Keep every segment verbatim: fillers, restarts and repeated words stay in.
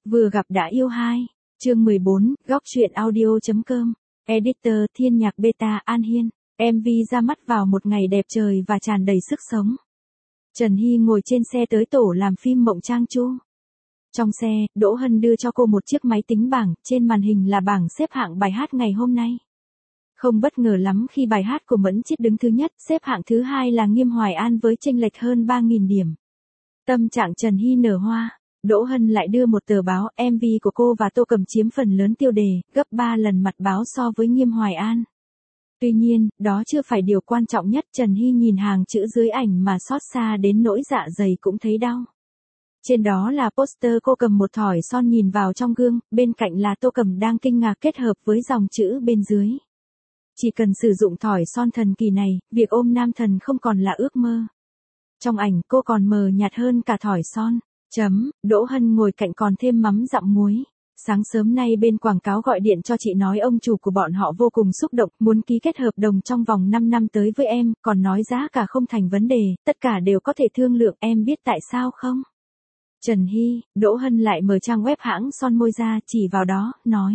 Vừa gặp đã yêu hai. Chương mười bốn, góc truyện audio.com. Editor Thiên Nhạc Beta An Hiên. em vê ra mắt vào một ngày đẹp trời và tràn đầy sức sống. Trần Hy ngồi trên xe tới tổ làm phim Mộng Trang Chu. Trong xe, Đỗ Hân đưa cho cô một chiếc máy tính bảng, trên màn hình là bảng xếp hạng bài hát ngày hôm nay. Không bất ngờ lắm khi bài hát của Mẫn Chiết đứng thứ nhất, xếp hạng thứ hai là Nghiêm Hoài An với chênh lệch hơn ba nghìn điểm. Tâm trạng Trần Hy nở hoa. Đỗ Hân lại đưa một tờ báo, em vê của cô và Tô Cầm chiếm phần lớn tiêu đề, gấp ba lần mặt báo so với Nghiêm Hoài An. Tuy nhiên, đó chưa phải điều quan trọng nhất, Trần Hy nhìn hàng chữ dưới ảnh mà xót xa đến nỗi dạ dày cũng thấy đau. Trên đó là poster cô cầm một thỏi son nhìn vào trong gương, bên cạnh là Tô Cầm đang kinh ngạc kết hợp với dòng chữ bên dưới. Chỉ cần sử dụng thỏi son thần kỳ này, việc ôm nam thần không còn là ước mơ. Trong ảnh cô còn mờ nhạt hơn cả thỏi son. Chấm, Đỗ Hân ngồi cạnh còn thêm mắm dặm muối. Sáng sớm nay bên quảng cáo gọi điện cho chị nói ông chủ của bọn họ vô cùng xúc động, muốn ký kết hợp đồng trong vòng năm năm tới với em, còn nói giá cả không thành vấn đề, tất cả đều có thể thương lượng, em biết tại sao không? Trần Hy, Đỗ Hân lại mở trang web hãng son môi ra, chỉ vào đó, nói.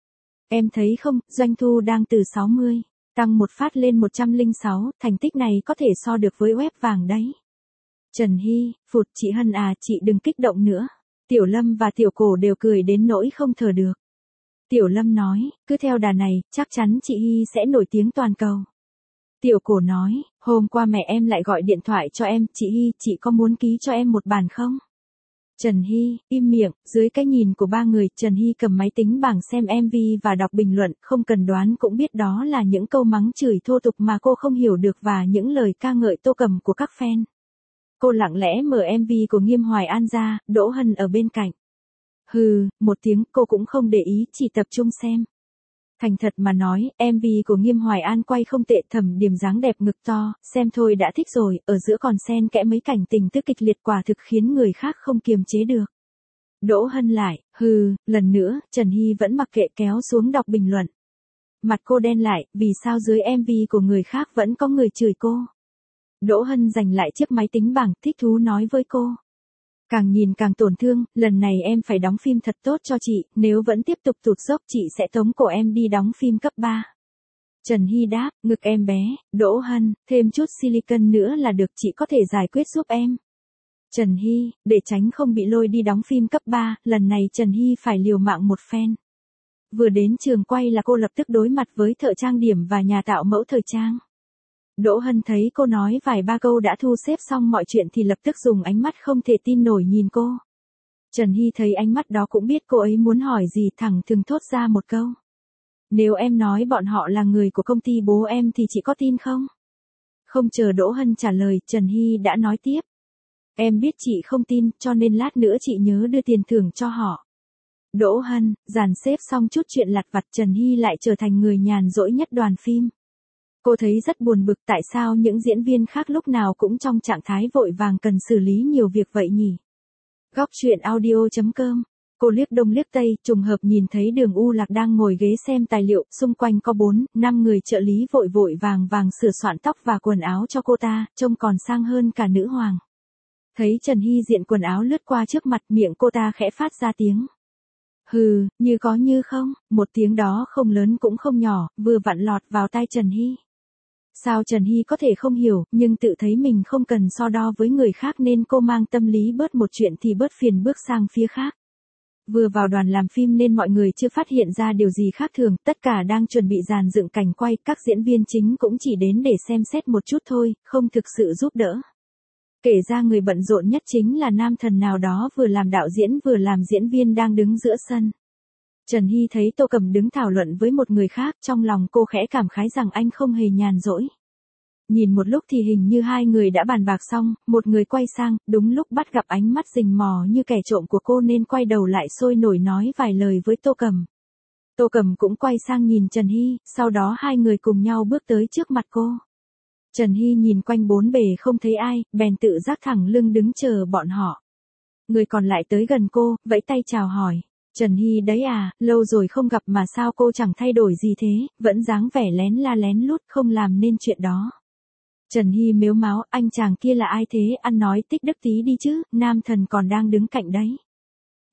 Em thấy không, doanh thu đang từ sáu mươi, tăng một phát lên một trăm lẻ sáu, thành tích này có thể so được với web vàng đấy. Trần Hy, phụt chị Hân à, chị đừng kích động nữa. Tiểu Lâm và Tiểu Cổ đều cười đến nỗi không thở được. Tiểu Lâm nói, cứ theo đà này, chắc chắn chị Hy sẽ nổi tiếng toàn cầu. Tiểu Cổ nói, hôm qua mẹ em lại gọi điện thoại cho em, chị Hy, chị có muốn ký cho em một bản không? Trần Hy, im miệng, dưới cái nhìn của ba người, Trần Hy cầm máy tính bảng xem em vê và đọc bình luận, không cần đoán cũng biết đó là những câu mắng chửi thô tục mà cô không hiểu được và những lời ca ngợi Tô Cầm của các fan. Cô lặng lẽ mở em vê của Nghiêm Hoài An ra, Đỗ Hân ở bên cạnh. Hừ, một tiếng cô cũng không để ý, chỉ tập trung xem. Thành thật mà nói, em vê của Nghiêm Hoài An quay không tệ, Thẩm Điểm dáng đẹp ngực to, xem thôi đã thích rồi, ở giữa còn xen kẽ mấy cảnh tình tức kịch liệt quả thực khiến người khác không kiềm chế được. Đỗ Hân lại, hừ, lần nữa, Trần Hy vẫn mặc kệ kéo xuống đọc bình luận. Mặt cô đen lại, vì sao dưới em vê của người khác vẫn có người chửi cô. Đỗ Hân giành lại chiếc máy tính bảng, thích thú nói với cô. Càng nhìn càng tổn thương, lần này em phải đóng phim thật tốt cho chị, nếu vẫn tiếp tục tụt dốc chị sẽ tống cổ em đi đóng phim cấp ba. Trần Hy đáp, ngực em bé, Đỗ Hân, thêm chút silicon nữa là được, chị có thể giải quyết giúp em. Trần Hy, để tránh không bị lôi đi đóng phim cấp ba, lần này Trần Hy phải liều mạng một phen. Vừa đến trường quay là cô lập tức đối mặt với thợ trang điểm và nhà tạo mẫu thời trang. Đỗ Hân thấy cô nói vài ba câu đã thu xếp xong mọi chuyện thì lập tức dùng ánh mắt không thể tin nổi nhìn cô. Trần Hy thấy ánh mắt đó cũng biết cô ấy muốn hỏi gì, thẳng thừng thốt ra một câu. Nếu em nói bọn họ là người của công ty bố em thì chị có tin không? Không chờ Đỗ Hân trả lời, Trần Hy đã nói tiếp. Em biết chị không tin, cho nên lát nữa chị nhớ đưa tiền thưởng cho họ. Đỗ Hân, dàn xếp xong chút chuyện lặt vặt, Trần Hy lại trở thành người nhàn rỗi nhất đoàn phim. Cô thấy rất buồn bực, tại sao những diễn viên khác lúc nào cũng trong trạng thái vội vàng cần xử lý nhiều việc vậy nhỉ? Góc truyện audio.com. Cô liếc đông liếc tây, trùng hợp nhìn thấy Đường U Lạc đang ngồi ghế xem tài liệu, xung quanh có bốn, năm người trợ lý vội vội vàng vàng sửa soạn tóc và quần áo cho cô ta, trông còn sang hơn cả nữ hoàng. Thấy Trần Hy diện quần áo lướt qua trước mặt, miệng cô ta khẽ phát ra tiếng. Hừ, như có như không, một tiếng đó không lớn cũng không nhỏ, vừa vặn lọt vào tai Trần Hy. Sao Trần Hy có thể không hiểu, nhưng tự thấy mình không cần so đo với người khác nên cô mang tâm lý bớt một chuyện thì bớt phiền bước sang phía khác. Vừa vào đoàn làm phim nên mọi người chưa phát hiện ra điều gì khác thường, tất cả đang chuẩn bị dàn dựng cảnh quay, các diễn viên chính cũng chỉ đến để xem xét một chút thôi, không thực sự giúp đỡ. Kể ra người bận rộn nhất chính là nam thần nào đó vừa làm đạo diễn vừa làm diễn viên đang đứng giữa sân. Trần Hy thấy Tô Cầm đứng thảo luận với một người khác, trong lòng cô khẽ cảm khái rằng anh không hề nhàn rỗi. Nhìn một lúc thì hình như hai người đã bàn bạc xong, một người quay sang, đúng lúc bắt gặp ánh mắt rình mò như kẻ trộm của cô nên quay đầu lại sôi nổi nói vài lời với Tô Cầm. Tô Cầm cũng quay sang nhìn Trần Hy, sau đó hai người cùng nhau bước tới trước mặt cô. Trần Hy nhìn quanh bốn bề không thấy ai, bèn tự giác thẳng lưng đứng chờ bọn họ. Người còn lại tới gần cô, vẫy tay chào hỏi. Trần Hy đấy à, lâu rồi không gặp mà sao cô chẳng thay đổi gì thế, vẫn dáng vẻ lén la lén lút không làm nên chuyện đó. Trần Hy mếu máo, anh chàng kia là ai thế, ăn nói tích đức tí đi chứ, nam thần còn đang đứng cạnh đấy.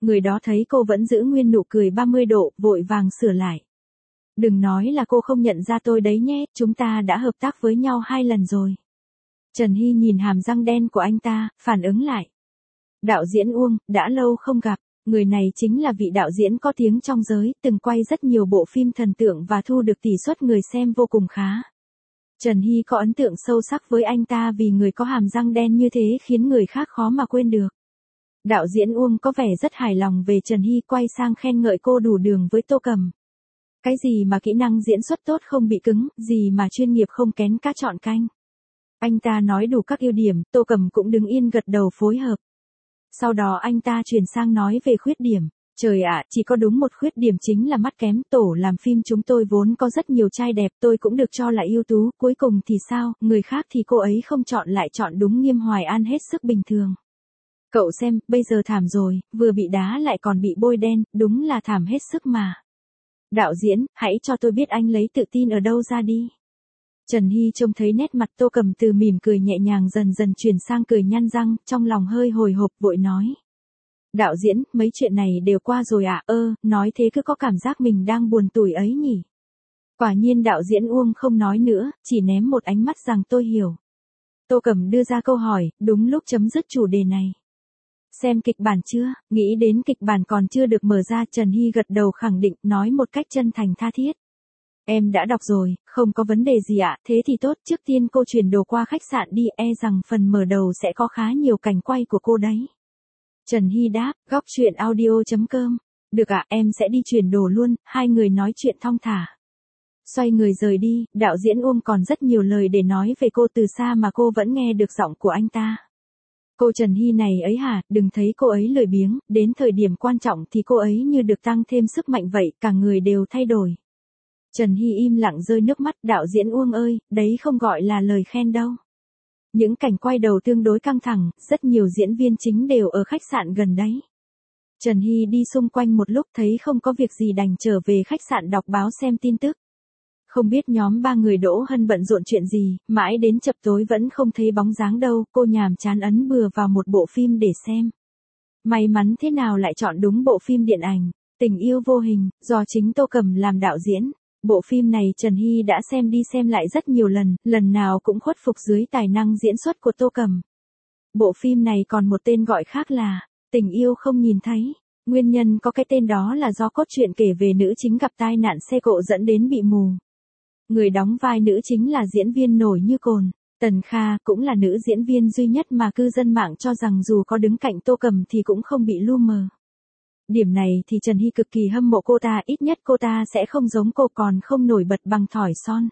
Người đó thấy cô vẫn giữ nguyên nụ cười ba mươi độ, vội vàng sửa lại. Đừng nói là cô không nhận ra tôi đấy nhé, chúng ta đã hợp tác với nhau hai lần rồi. Trần Hy nhìn hàm răng đen của anh ta, phản ứng lại. Đạo diễn Uông, đã lâu không gặp, người này chính là vị đạo diễn có tiếng trong giới, từng quay rất nhiều bộ phim thần tượng và thu được tỷ suất người xem vô cùng khá. Trần Hy có ấn tượng sâu sắc với anh ta vì người có hàm răng đen như thế khiến người khác khó mà quên được. Đạo diễn Uông có vẻ rất hài lòng về Trần Hy, quay sang khen ngợi cô đủ đường với Tô Cầm. Cái gì mà kỹ năng diễn xuất tốt không bị cứng, gì mà chuyên nghiệp không kén cá chọn canh. Anh ta nói đủ các ưu điểm, Tô Cầm cũng đứng yên gật đầu phối hợp. Sau đó anh ta chuyển sang nói về khuyết điểm. Trời ạ, chỉ có đúng một khuyết điểm chính là mắt kém. Tổ làm phim chúng tôi vốn có rất nhiều trai đẹp, tôi cũng được cho là ưu tú, cuối cùng thì sao, người khác thì cô ấy không chọn lại chọn đúng Nghiêm Hoài An hết sức bình thường. Cậu xem, bây giờ thảm rồi, vừa bị đá lại còn bị bôi đen, đúng là thảm hết sức mà. Đạo diễn, hãy cho tôi biết anh lấy tự tin ở đâu ra đi. Trần Hy trông thấy nét mặt Tô Cầm từ mỉm cười nhẹ nhàng dần dần chuyển sang cười nhăn răng, trong lòng hơi hồi hộp vội nói. Đạo diễn, mấy chuyện này đều qua rồi à, ơ, nói thế cứ có cảm giác mình đang buồn tủi ấy nhỉ. Quả nhiên đạo diễn Uông không nói nữa, chỉ ném một ánh mắt rằng tôi hiểu. Tô Cầm đưa ra câu hỏi, đúng lúc chấm dứt chủ đề này. Xem kịch bản chưa, nghĩ đến kịch bản còn chưa được mở ra, Trần Hy gật đầu khẳng định, nói một cách chân thành tha thiết. Em đã đọc rồi, không có vấn đề gì ạ, thế thì tốt, trước tiên cô chuyển đồ qua khách sạn đi, e rằng phần mở đầu sẽ có khá nhiều cảnh quay của cô đấy. Trần Hy đáp, góc chuyện audio chấm com. Được ạ, em sẽ đi chuyển đồ luôn, hai người nói chuyện thong thả. Xoay người rời đi, đạo diễn Uông còn rất nhiều lời để nói về cô, từ xa mà cô vẫn nghe được giọng của anh ta. Cô Trần Hy này ấy hả, đừng thấy cô ấy lười biếng, đến thời điểm quan trọng thì cô ấy như được tăng thêm sức mạnh vậy, cả người đều thay đổi. Trần Hy im lặng rơi nước mắt, đạo diễn Uông ơi, đấy không gọi là lời khen đâu. Những cảnh quay đầu tương đối căng thẳng, rất nhiều diễn viên chính đều ở khách sạn gần đấy. Trần Hy đi xung quanh một lúc thấy không có việc gì đành trở về khách sạn đọc báo xem tin tức. Không biết nhóm ba người Đỗ Hân bận rộn chuyện gì, mãi đến chập tối vẫn không thấy bóng dáng đâu, cô nhàm chán ấn bừa vào một bộ phim để xem. May mắn thế nào lại chọn đúng bộ phim điện ảnh, Tình yêu vô hình, do chính Tô Cầm làm đạo diễn. Bộ phim này Trần Hy đã xem đi xem lại rất nhiều lần, lần nào cũng khuất phục dưới tài năng diễn xuất của Tô Cầm. Bộ phim này còn một tên gọi khác là Tình yêu không nhìn thấy. Nguyên nhân có cái tên đó là do cốt truyện kể về nữ chính gặp tai nạn xe cộ dẫn đến bị mù. Người đóng vai nữ chính là diễn viên nổi như cồn, Tần Kha, cũng là nữ diễn viên duy nhất mà cư dân mạng cho rằng dù có đứng cạnh Tô Cầm thì cũng không bị lu mờ. Điểm này thì Trần Hy cực kỳ hâm mộ cô ta, ít nhất cô ta sẽ không giống cô, còn không nổi bật bằng thỏi son.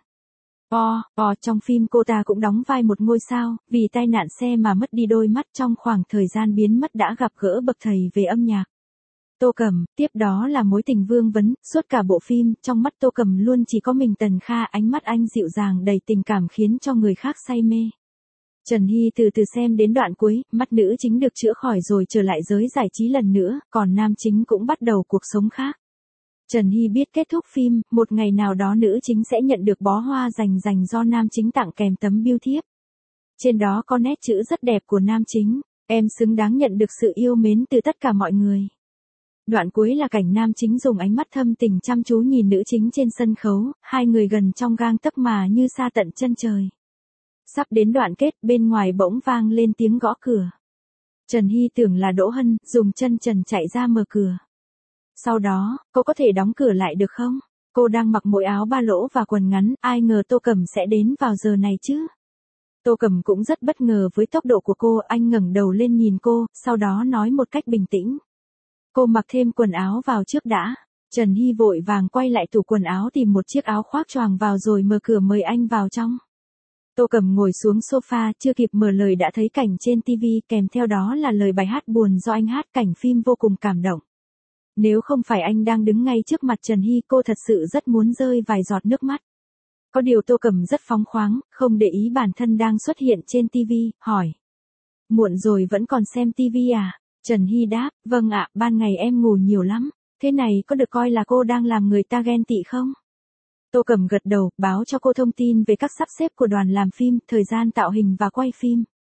O, o, trong phim cô ta cũng đóng vai một ngôi sao, vì tai nạn xe mà mất đi đôi mắt, trong khoảng thời gian biến mất đã gặp gỡ bậc thầy về âm nhạc. Tô Cầm, tiếp đó là mối tình vương vấn, suốt cả bộ phim, trong mắt Tô Cầm luôn chỉ có mình Tần Kha, ánh mắt anh dịu dàng đầy tình cảm khiến cho người khác say mê. Trần Hy từ từ xem đến đoạn cuối, mắt nữ chính được chữa khỏi rồi trở lại giới giải trí lần nữa, còn nam chính cũng bắt đầu cuộc sống khác. Trần Hy biết kết thúc phim, một ngày nào đó nữ chính sẽ nhận được bó hoa dành dành do nam chính tặng kèm tấm bưu thiếp. Trên đó có nét chữ rất đẹp của nam chính, em xứng đáng nhận được sự yêu mến từ tất cả mọi người. Đoạn cuối là cảnh nam chính dùng ánh mắt thâm tình chăm chú nhìn nữ chính trên sân khấu, hai người gần trong gang tấc mà như xa tận chân trời. Sắp đến đoạn kết, bên ngoài bỗng vang lên tiếng gõ cửa. Trần Hy tưởng là Đỗ Hân, dùng chân trần chạy ra mở cửa. Sau đó, cô có thể đóng cửa lại được không? Cô đang mặc mỗi áo ba lỗ và quần ngắn, ai ngờ Tô Cầm sẽ đến vào giờ này chứ? Tô Cầm cũng rất bất ngờ với tốc độ của cô, anh ngẩng đầu lên nhìn cô, sau đó nói một cách bình tĩnh. Cô mặc thêm quần áo vào trước đã. Trần Hy vội vàng quay lại tủ quần áo tìm một chiếc áo khoác choàng vào rồi mở cửa mời anh vào trong. Tô Cầm ngồi xuống sofa, chưa kịp mở lời đã thấy cảnh trên ti vi, kèm theo đó là lời bài hát buồn do anh hát, cảnh phim vô cùng cảm động. Nếu không phải anh đang đứng ngay trước mặt Trần Hy, cô thật sự rất muốn rơi vài giọt nước mắt. Có điều Tô Cầm rất phóng khoáng, không để ý bản thân đang xuất hiện trên ti vi, hỏi. Muộn rồi vẫn còn xem ti vi à? Trần Hy đáp, vâng ạ, ban ngày em ngủ nhiều lắm. Thế này có được coi là cô đang làm người ta ghen tị không? Tô Cầm gật đầu, báo cho cô thông tin về các sắp xếp của đoàn làm phim, thời gian tạo hình và quay phim.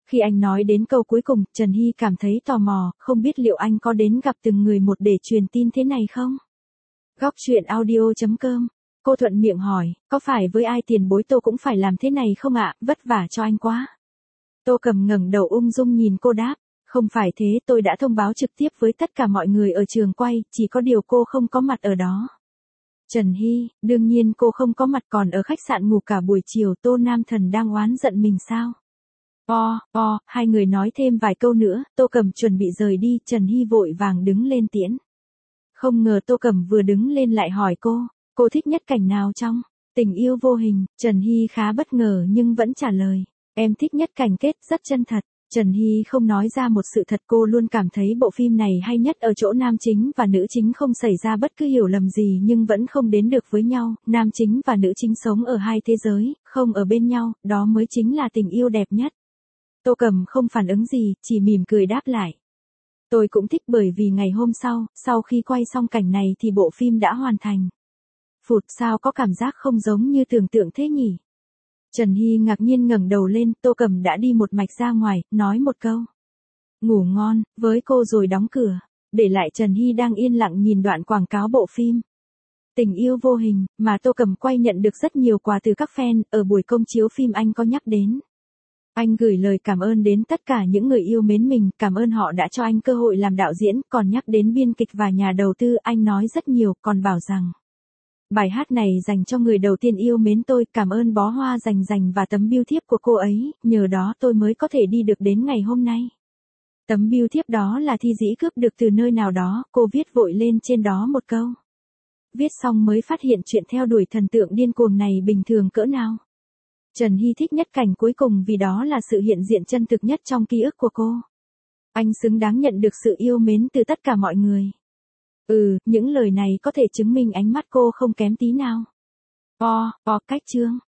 Khi anh nói đến câu cuối cùng, Trần Hy cảm thấy tò mò, không biết liệu anh có đến gặp từng người một để truyền tin thế này không? Góc truyện audio chấm com. Cô thuận miệng hỏi, có phải với ai tiền bối Tô cũng phải làm thế này không ạ, vất vả cho anh quá. Tô Cầm ngẩng đầu ung dung nhìn cô đáp, không phải thế, tôi đã thông báo trực tiếp với tất cả mọi người ở trường quay, chỉ có điều cô không có mặt ở đó. Trần Hy, đương nhiên cô không có mặt, còn ở khách sạn ngủ cả buổi chiều. Tô Nam Thần đang oán giận mình sao? O, o, hai người nói thêm vài câu nữa, Tô Cầm chuẩn bị rời đi, Trần Hy vội vàng đứng lên tiễn. Không ngờ Tô Cầm vừa đứng lên lại hỏi cô, cô thích nhất cảnh nào trong Tình Yêu Vô Hình? Trần Hy khá bất ngờ nhưng vẫn trả lời, em thích nhất cảnh kết, rất chân thật. Trần Hy không nói ra một sự thật, cô luôn cảm thấy bộ phim này hay nhất ở chỗ nam chính và nữ chính không xảy ra bất cứ hiểu lầm gì nhưng vẫn không đến được với nhau, nam chính và nữ chính sống ở hai thế giới, không ở bên nhau, đó mới chính là tình yêu đẹp nhất. Tô Cầm không phản ứng gì, chỉ mỉm cười đáp lại. Tôi cũng thích, bởi vì ngày hôm sau, sau khi quay xong cảnh này thì bộ phim đã hoàn thành. Phụt, sao có cảm giác không giống như tưởng tượng thế nhỉ? Trần Hy ngạc nhiên ngẩng đầu lên, Tô Cầm đã đi một mạch ra ngoài, nói một câu. Ngủ ngon, với cô rồi đóng cửa, để lại Trần Hy đang yên lặng nhìn đoạn quảng cáo bộ phim Tình Yêu Vô Hình, mà Tô Cầm quay nhận được rất nhiều quà từ các fan. Ở buổi công chiếu phim anh có nhắc đến. Anh gửi lời cảm ơn đến tất cả những người yêu mến mình, cảm ơn họ đã cho anh cơ hội làm đạo diễn, còn nhắc đến biên kịch và nhà đầu tư, anh nói rất nhiều, còn bảo rằng bài hát này dành cho người đầu tiên yêu mến tôi, cảm ơn bó hoa dành dành và tấm bưu thiếp của cô ấy, nhờ đó tôi mới có thể đi được đến ngày hôm nay. Tấm bưu thiếp đó là thi dĩ cướp được từ nơi nào đó, cô viết vội lên trên đó một câu. Viết xong mới phát hiện chuyện theo đuổi thần tượng điên cuồng này bình thường cỡ nào. Trần Hy thích nhất cảnh cuối cùng vì đó là sự hiện diện chân thực nhất trong ký ức của cô. Anh xứng đáng nhận được sự yêu mến từ tất cả mọi người. Ừ, những lời này có thể chứng minh ánh mắt cô không kém tí nào. O, o, cách chương.